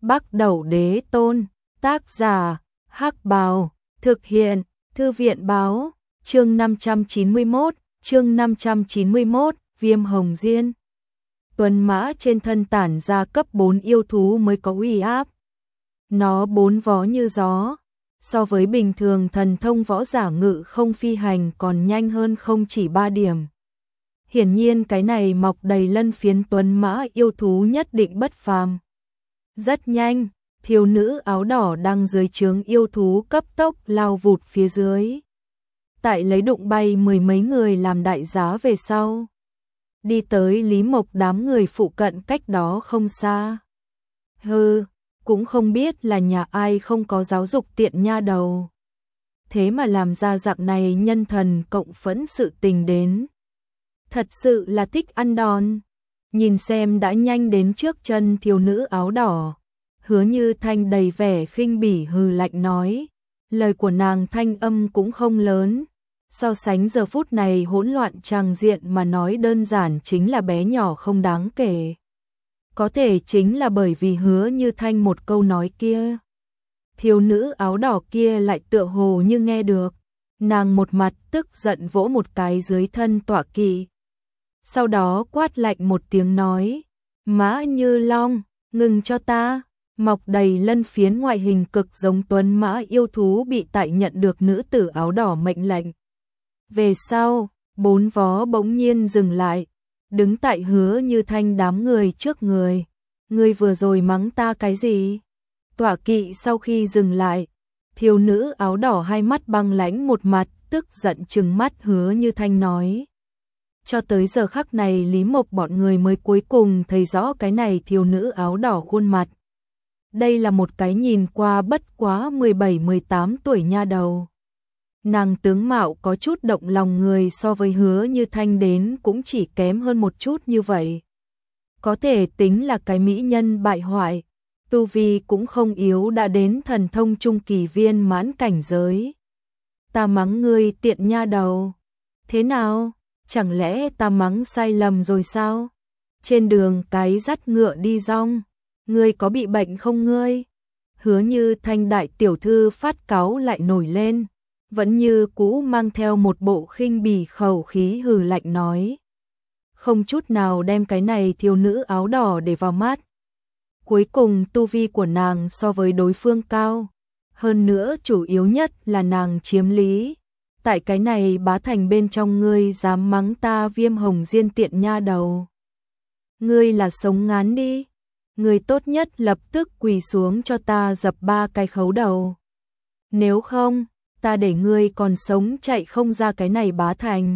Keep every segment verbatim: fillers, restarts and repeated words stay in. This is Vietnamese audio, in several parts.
Bắc Đẩu Đế Tôn, tác giả, Hắc Bào, thực hiện, Thư viện báo, chương năm trăm chín mươi mốt, chương năm trăm chín mươi mốt, Viêm Hồng Diên. Tuần mã trên thân tản ra cấp bốn yêu thú mới có uy áp. Nó bốn vó như gió, so với bình thường thần thông võ giả ngự không phi hành còn nhanh hơn không chỉ ba điểm. Hiển nhiên cái này mọc đầy lân phiến tuần mã yêu thú nhất định bất phàm. Rất nhanh, thiếu nữ áo đỏ đang dưới trướng yêu thú cấp tốc lao vụt phía dưới. Tại lấy đụng bay mười mấy người làm đại giá về sau. Đi tới Lý Mộc đám người phụ cận cách đó không xa. Hừ, cũng không biết là nhà ai không có giáo dục tiện nha đầu. Thế mà làm ra dạng này nhân thần cộng phẫn sự tình đến. Thật sự là thích ăn đòn. Nhìn xem đã nhanh đến trước chân thiếu nữ áo đỏ. Hứa Như Thanh đầy vẻ khinh bỉ hừ lạnh nói. Lời của nàng thanh âm cũng không lớn. So sánh giờ phút này hỗn loạn tràng diện mà nói đơn giản chính là bé nhỏ không đáng kể. Có thể chính là bởi vì Hứa Như Thanh một câu nói kia. Thiếu nữ áo đỏ kia lại tựa hồ như nghe được. Nàng một mặt tức giận vỗ một cái dưới thân tọa kỵ. Sau đó quát lạnh một tiếng nói. Mã Như Long, ngừng cho ta. Mọc đầy lân phiến ngoại hình cực giống tuấn mã yêu thú bị tại nhận được nữ tử áo đỏ mệnh lệnh. Về sau, bốn vó bỗng nhiên dừng lại, đứng tại Hứa Như Thanh đám người trước người. Ngươi vừa rồi mắng ta cái gì? Tọa kỵ sau khi dừng lại, thiếu nữ áo đỏ hai mắt băng lãnh một mặt, tức giận trừng mắt Hứa Như Thanh nói. Cho tới giờ khắc này Lý Mộc bọn người mới cuối cùng thấy rõ cái này thiếu nữ áo đỏ khuôn mặt. Đây là một cái nhìn qua bất quá mười bảy mười tám tuổi nha đầu. Nàng tướng mạo có chút động lòng người so với Hứa Như Thanh đến cũng chỉ kém hơn một chút như vậy. Có thể tính là cái mỹ nhân bại hoại, tu vi cũng không yếu đã đến thần thông trung kỳ viên mãn cảnh giới. Ta mắng ngươi tiện nha đầu. Thế nào? Chẳng lẽ ta mắng sai lầm rồi sao? Trên đường cái dắt ngựa đi rong. Ngươi có bị bệnh không ngươi? Hứa Như Thanh đại tiểu thư phát cáu lại nổi lên. Vẫn như cũ mang theo một bộ khinh bỉ khẩu khí hừ lạnh nói. Không chút nào đem cái này thiếu nữ áo đỏ để vào mắt. Cuối cùng tu vi của nàng so với đối phương cao. Hơn nữa chủ yếu nhất là nàng chiếm lý. Tại cái này bá thành bên trong ngươi dám mắng ta Viêm Hồng Diên tiện nha đầu. Ngươi là sống ngán đi. Ngươi tốt nhất lập tức quỳ xuống cho ta dập ba cái khấu đầu. Nếu không, ta để ngươi còn sống chạy không ra cái này bá thành.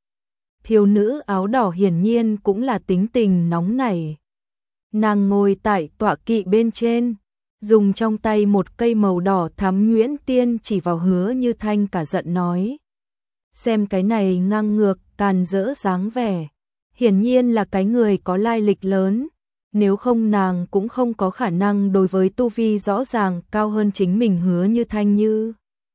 Thiếu nữ áo đỏ hiển nhiên cũng là tính tình nóng nảy. Nàng ngồi tại tọa kỵ bên trên, dùng trong tay một cây màu đỏ thắm nhuyễn tiên chỉ vào Hứa Như Thanh cả giận nói. Xem cái này ngang ngược, càn rỡ dáng vẻ. Hiển nhiên là cái người có lai lịch lớn. Nếu không nàng cũng không có khả năng đối với tu vi rõ ràng cao hơn chính mình Hứa Như Thanh như.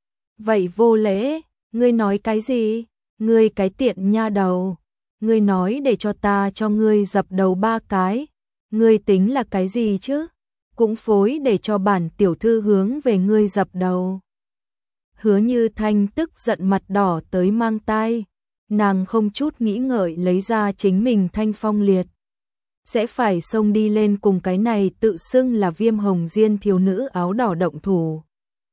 Vậy vô lễ, ngươi nói cái gì? Ngươi cái tiện nha đầu. Ngươi nói để cho ta cho ngươi dập đầu ba cái. Ngươi tính là cái gì chứ? Cũng phối để cho bản tiểu thư hướng về ngươi dập đầu. Hứa Như Thanh tức giận mặt đỏ tới mang tai. Nàng không chút nghĩ ngợi lấy ra chính mình thanh phong liệt. Sẽ phải xông đi lên cùng cái này tự xưng là Viêm Hồng Diên thiếu nữ áo đỏ động thủ.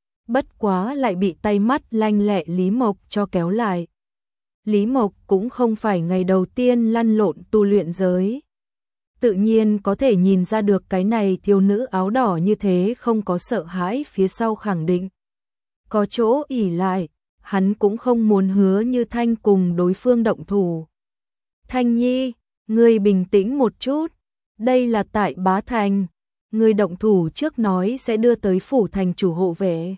Bất quá lại bị tay mắt lanh lẹ Lý Mộc cho kéo lại. Lý Mộc cũng không phải ngày đầu tiên lăn lộn tu luyện giới. Tự nhiên có thể nhìn ra được cái này thiếu nữ áo đỏ như thế không có sợ hãi phía sau khẳng định. Có chỗ ỉ lại, hắn cũng không muốn Hứa Như Thanh cùng đối phương động thủ. Thanh Nhi, ngươi bình tĩnh một chút, đây là tại bá thành, ngươi động thủ trước nói sẽ đưa tới phủ thành chủ hộ vệ.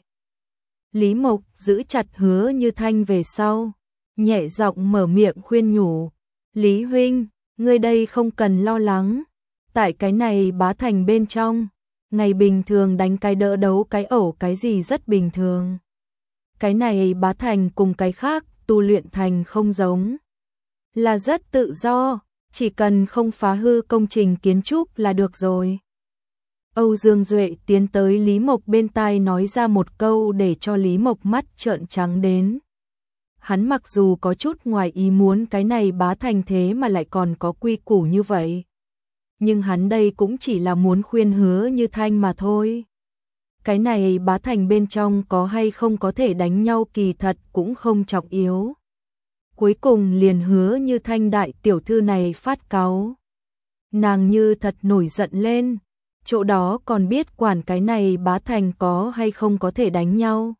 Lý Mộc giữ chặt Hứa Như Thanh về sau, nhẹ giọng mở miệng khuyên nhủ. Lý huynh, ngươi đây không cần lo lắng, tại cái này bá thành bên trong, ngày bình thường đánh cái đỡ đấu cái ẩu cái gì rất bình thường. Cái này bá thành cùng cái khác tu luyện thành không giống, là rất tự do, chỉ cần không phá hư công trình kiến trúc là được rồi. Âu Dương Duệ tiến tới Lý Mộc bên tai nói ra một câu để cho Lý Mộc mắt trợn trắng đến. Hắn mặc dù có chút ngoài ý muốn cái này bá thành thế mà lại còn có quy củ như vậy. Nhưng hắn đây cũng chỉ là muốn khuyên Hứa Như Thanh mà thôi. Cái này bá thành bên trong có hay không có thể đánh nhau kỳ thật cũng không trọng yếu. Cuối cùng liền Hứa Như Thanh đại tiểu thư này phát cáu. Nàng như thật nổi giận lên, chỗ đó còn biết quản cái này bá thành có hay không có thể đánh nhau.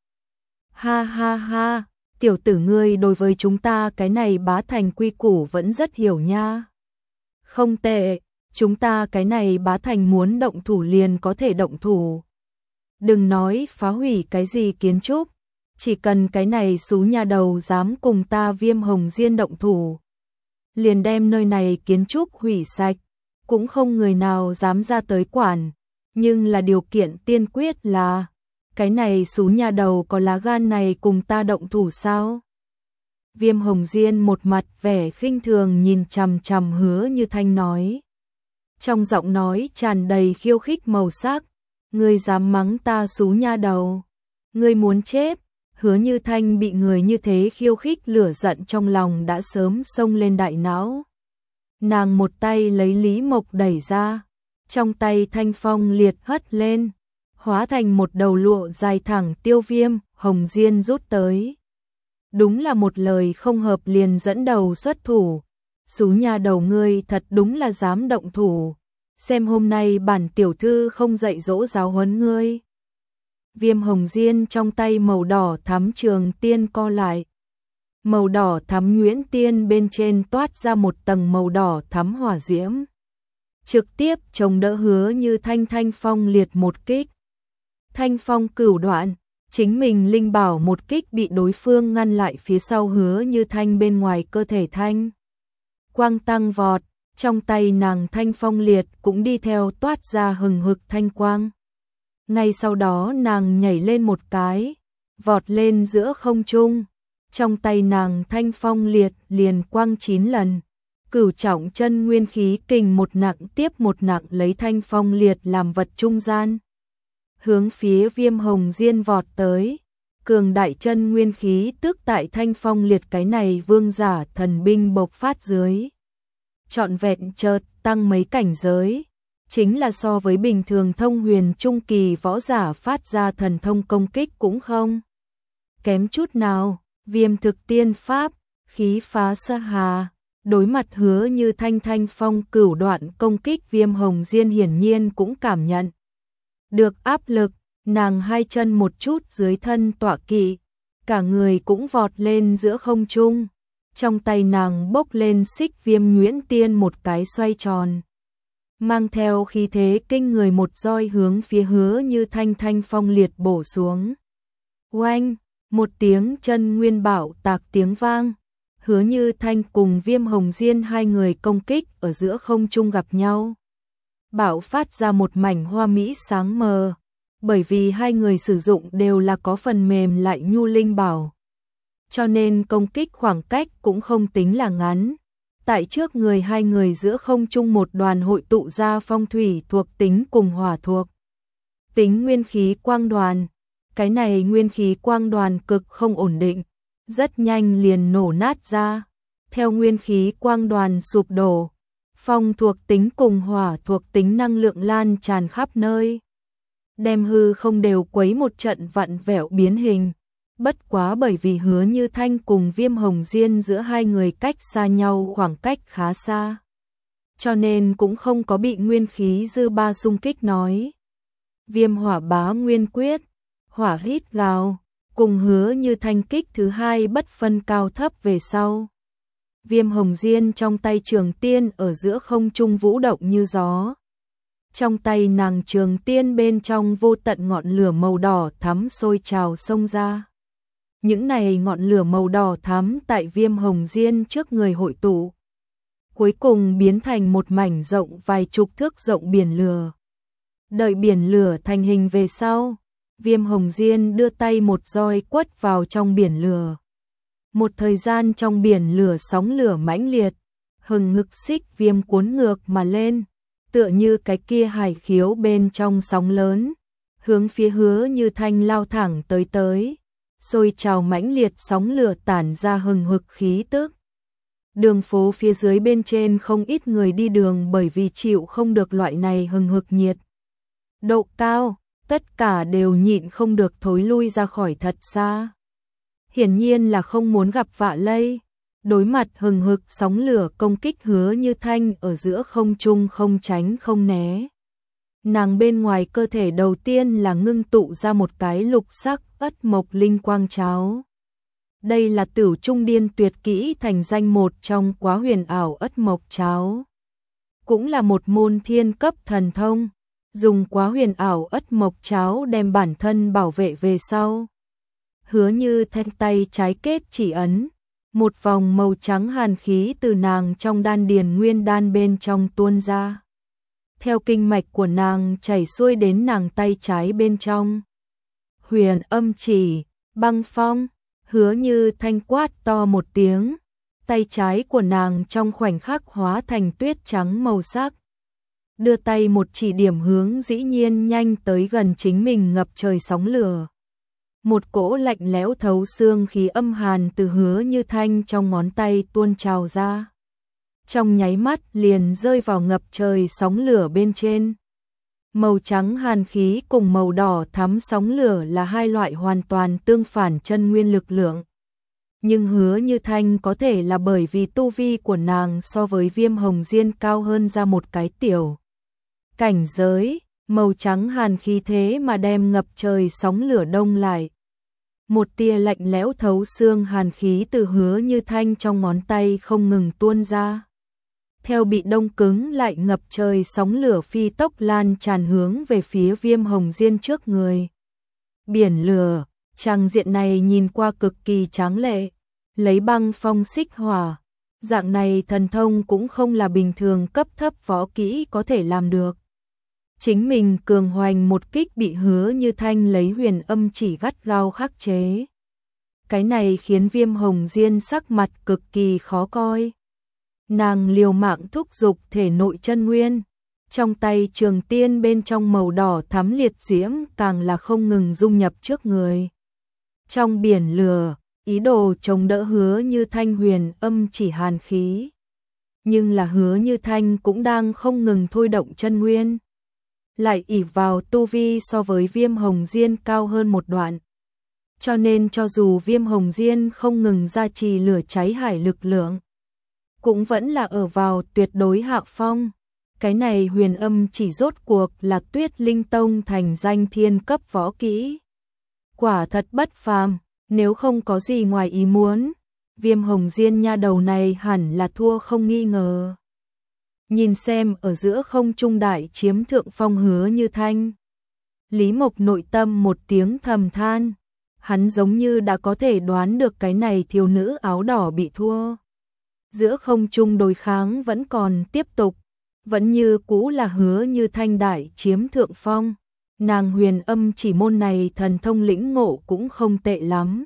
Ha ha ha, tiểu tử ngươi đối với chúng ta cái này bá thành quy củ vẫn rất hiểu nha. Không tệ, chúng ta cái này bá thành muốn động thủ liền có thể động thủ. Đừng nói phá hủy cái gì kiến trúc, chỉ cần cái này xú nhà đầu dám cùng ta Viêm Hồng Diên động thủ. Liền đem nơi này kiến trúc hủy sạch, cũng không người nào dám ra tới quản, nhưng là điều kiện tiên quyết là cái này xú nhà đầu có lá gan này cùng ta động thủ sao? Viêm Hồng Diên một mặt vẻ khinh thường nhìn chằm chằm Hứa Như Thanh nói. Trong giọng nói tràn đầy khiêu khích màu sắc, ngươi dám mắng ta xú nha đầu, ngươi muốn chết. Hứa Như Thanh bị người như thế khiêu khích lửa giận trong lòng đã sớm xông lên đại não. Nàng một tay lấy Lý Mộc đẩy ra, trong tay thanh phong liệt hất lên, hóa thành một đầu lụa dài thẳng tiêu Viêm Hồng Diên rút tới. Đúng là một lời không hợp liền dẫn đầu xuất thủ, xú nhà đầu ngươi thật đúng là dám động thủ, xem hôm nay bản tiểu thư không dạy dỗ giáo huấn ngươi. Viêm Hồng Diên trong tay màu đỏ thắm trường tiên co lại. Màu đỏ thắm nhuyễn tiên bên trên toát ra một tầng màu đỏ thắm hỏa diễm. Trực tiếp chống đỡ Hứa Như Thanh thanh phong liệt một kích. Thanh phong cửu đoạn, chính mình linh bảo một kích bị đối phương ngăn lại phía sau Hứa Như Thanh bên ngoài cơ thể thanh. Quang tăng vọt, trong tay nàng thanh phong liệt cũng đi theo toát ra hừng hực thanh quang. Ngay sau đó nàng nhảy lên một cái, vọt lên giữa không trung, trong tay nàng thanh phong liệt liền quang chín lần, cửu trọng chân nguyên khí kình một nặng tiếp một nặng lấy thanh phong liệt làm vật trung gian. Hướng phía Viêm Hồng Diên vọt tới, cường đại chân nguyên khí tức tại thanh phong liệt cái này vương giả thần binh bộc phát dưới. Trọn vẹn chợt tăng mấy cảnh giới. Chính là so với bình thường thông huyền trung kỳ võ giả phát ra thần thông công kích cũng không kém chút nào. Viêm thực tiên pháp, khí phá sa hà, đối mặt Hứa Như Thanh thanh phong cửu đoạn công kích Viêm Hồng Diên hiển nhiên cũng cảm nhận được áp lực, nàng hai chân một chút dưới thân tọa kỵ, cả người cũng vọt lên giữa không trung, trong tay nàng bốc lên xích viêm nhuyễn tiên một cái xoay tròn. Mang theo khí thế kinh người một roi hướng phía Hứa Như Thanh thanh phong liệt bổ xuống. Oanh, một tiếng chân nguyên bạo tạc tiếng vang, Hứa Như Thanh cùng Viêm Hồng Diên hai người công kích ở giữa không trung gặp nhau. Bạo phát ra một mảnh hoa mỹ sáng mờ, bởi vì hai người sử dụng đều là có phần mềm lại nhu linh bảo. Cho nên công kích khoảng cách cũng không tính là ngắn. Tại trước người hai người giữa không trung một đoàn hội tụ ra phong thủy thuộc tính cùng hỏa thuộc tính nguyên khí quang đoàn. Cái này nguyên khí quang đoàn cực không ổn định, rất nhanh liền nổ nát ra. Theo nguyên khí quang đoàn sụp đổ, phong thuộc tính cùng hỏa thuộc tính năng lượng lan tràn khắp nơi, đem hư không đều quấy một trận vặn vẹo biến hình. Bất quá bởi vì Hứa Như Thanh cùng Viêm Hồng Diên giữa hai người cách xa nhau khoảng cách khá xa, cho nên cũng không có bị nguyên khí dư ba xung kích nói. Viêm hỏa bá nguyên quyết, hỏa hít gào, cùng Hứa Như Thanh kích thứ hai bất phân cao thấp về sau. Viêm Hồng Diên trong tay trường tiên ở giữa không trung vũ động như gió. Trong tay nàng trường tiên bên trong vô tận ngọn lửa màu đỏ thắm sôi trào xông ra. Những này ngọn lửa màu đỏ thắm tại Viêm Hồng Diên trước người hội tụ, cuối cùng biến thành một mảnh rộng vài chục thước rộng biển lửa. Đợi biển lửa thành hình về sau, Viêm Hồng Diên đưa tay một roi quất vào trong biển lửa. Một thời gian trong biển lửa sóng lửa mãnh liệt, hừng hực xích viêm cuốn ngược mà lên, tựa như cái kia hải khiếu bên trong sóng lớn, hướng phía Hứa Như Thanh lao thẳng tới tới, sôi trào mãnh liệt sóng lửa tản ra hừng hực khí tức. Đường phố phía dưới bên trên không ít người đi đường bởi vì chịu không được loại này hừng hực nhiệt độ cao, tất cả đều nhịn không được thối lui ra khỏi thật xa. Hiển nhiên là không muốn gặp vạ lây. Đối mặt hừng hực sóng lửa công kích Hứa Như Thanh ở giữa không trung không tránh không né. Nàng bên ngoài cơ thể đầu tiên là ngưng tụ ra một cái lục sắc ất mộc linh quang cháo. Đây là Tửu Trung Điên tuyệt kỹ thành danh một trong quá huyền ảo ất mộc cháo. Cũng là một môn thiên cấp thần thông, dùng quá huyền ảo ất mộc cháo đem bản thân bảo vệ về sau. Hứa Như Thanh tay trái kết chỉ ấn, một vòng màu trắng hàn khí từ nàng trong đan điền nguyên đan bên trong tuôn ra. Theo kinh mạch của nàng chảy xuôi đến nàng tay trái bên trong. Huyền âm chỉ, băng phong, Hứa Như Thanh quát to một tiếng, tay trái của nàng trong khoảnh khắc hóa thành tuyết trắng màu sắc. Đưa tay một chỉ điểm hướng dĩ nhiên nhanh tới gần chính mình ngập trời sóng lửa. Một cỗ lạnh lẽo thấu xương khí âm hàn từ Hứa Như Thanh trong ngón tay tuôn trào ra. Trong nháy mắt liền rơi vào ngập trời sóng lửa bên trên. Màu trắng hàn khí cùng màu đỏ thắm sóng lửa là hai loại hoàn toàn tương phản chân nguyên lực lượng. Nhưng Hứa Như Thanh có thể là bởi vì tu vi của nàng so với Viêm Hồng Diên cao hơn ra một cái tiểu cảnh giới, màu trắng hàn khí thế mà đem ngập trời sóng lửa đông lại. Một tia lạnh lẽo thấu xương hàn khí từ Hứa Như Thanh trong ngón tay không ngừng tuôn ra. Theo bị đông cứng lại ngập trời sóng lửa phi tốc lan tràn hướng về phía Viêm Hồng Diên trước người. Biển lửa, trang diện này nhìn qua cực kỳ tráng lệ, lấy băng phong xích hỏa. Dạng này thần thông cũng không là bình thường cấp thấp võ kỹ có thể làm được. Chính mình cường hoành một kích bị Hứa Như Thanh lấy huyền âm chỉ gắt gao khắc chế. Cái này khiến Viêm Hồng Diên sắc mặt cực kỳ khó coi. Nàng liều mạng thúc giục thể nội chân nguyên, trong tay trường tiên bên trong màu đỏ thắm liệt diễm càng là không ngừng dung nhập trước người. Trong biển lửa, ý đồ chống đỡ Hứa Như Thanh huyền âm chỉ hàn khí. Nhưng là Hứa Như Thanh cũng đang không ngừng thôi động chân nguyên. Lại ỷ vào tu vi so với Viêm Hồng Diên cao hơn một đoạn. Cho nên cho dù Viêm Hồng Diên không ngừng gia trì lửa cháy hải lực lượng, cũng vẫn là ở vào tuyệt đối hạ phong. Cái này huyền âm chỉ rốt cuộc là Tuyết Linh Tông thành danh thiên cấp võ kỹ. Quả thật bất phàm, nếu không có gì ngoài ý muốn, Viêm Hồng Diên nha đầu này hẳn là thua không nghi ngờ. Nhìn xem ở giữa không trung đại chiếm thượng phong Hứa Như Thanh. Lý Mộc nội tâm một tiếng thầm than, hắn giống như đã có thể đoán được cái này thiếu nữ áo đỏ bị thua. Giữa không trung đối kháng vẫn còn tiếp tục, vẫn như cũ là Hứa Như Thanh đại chiếm thượng phong. Nàng huyền âm chỉ môn này thần thông lĩnh ngộ cũng không tệ lắm.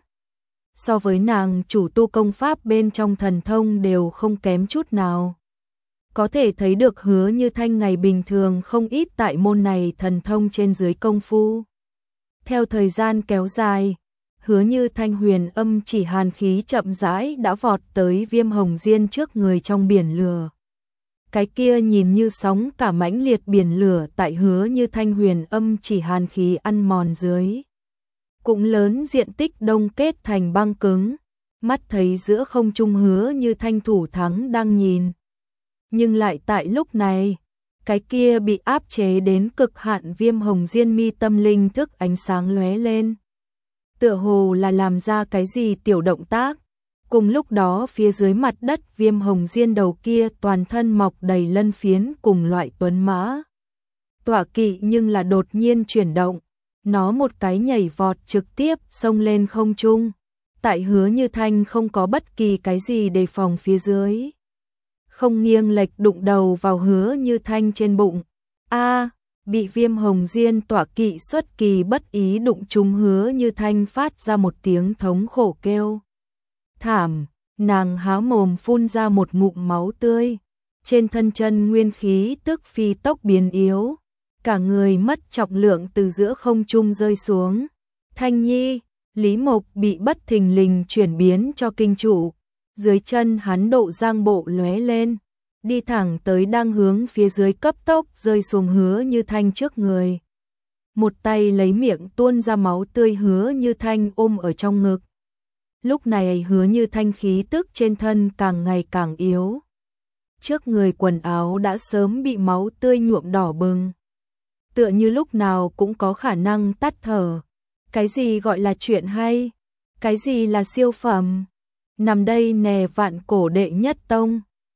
So với nàng chủ tu công pháp bên trong thần thông đều không kém chút nào. Có thể thấy được Hứa Như Thanh ngày bình thường không ít tại môn này thần thông trên dưới công phu. Theo thời gian kéo dài, Hứa Như Thanh huyền âm chỉ hàn khí chậm rãi đã vọt tới Viêm Hồng Diên trước người trong biển lửa. Cái kia nhìn như sóng cả mãnh liệt biển lửa tại Hứa Như Thanh huyền âm chỉ hàn khí ăn mòn dưới. Cũng lớn diện tích đông kết thành băng cứng, mắt thấy giữa không trung Hứa Như Thanh thủ thắng đang nhìn. Nhưng lại tại lúc này, cái kia bị áp chế đến cực hạn Viêm Hồng Diên mi tâm linh thức ánh sáng lóe lên. Tựa hồ là làm ra cái gì tiểu động tác. Cùng lúc đó phía dưới mặt đất Viêm Hồng Diên đầu kia toàn thân mọc đầy lân phiến cùng loại tuấn mã. Tọa kỵ nhưng là đột nhiên chuyển động, nó một cái nhảy vọt trực tiếp xông lên không trung. Tại Hứa Như Thanh không có bất kỳ cái gì đề phòng phía dưới. Không nghiêng lệch đụng đầu vào Hứa Như Thanh trên bụng. A, bị Viêm Hồng Diên tọa kỵ xuất kỳ bất ý đụng trúng Hứa Như Thanh phát ra một tiếng thống khổ kêu thảm, nàng há mồm phun ra một ngụm máu tươi, trên thân chân nguyên khí tức phi tốc biến yếu, cả người mất trọng lượng từ giữa không trung rơi xuống. Thanh Nhi, Lý Mộc bị bất thình lình chuyển biến cho kinh trụ, dưới chân hắn độ giang bộ lóe lên, đi thẳng tới đang hướng phía dưới cấp tốc rơi xuống Hứa Như Thanh trước người. Một tay lấy miệng tuôn ra máu tươi Hứa Như Thanh ôm ở trong ngực. Lúc này Hứa Như Thanh khí tức trên thân càng ngày càng yếu. Trước người quần áo đã sớm bị máu tươi nhuộm đỏ bừng. Tựa như lúc nào cũng có khả năng tắt thở. Cái gì gọi là chuyện hay? Cái gì là siêu phẩm? Nằm đây nè vạn cổ đệ nhất tông.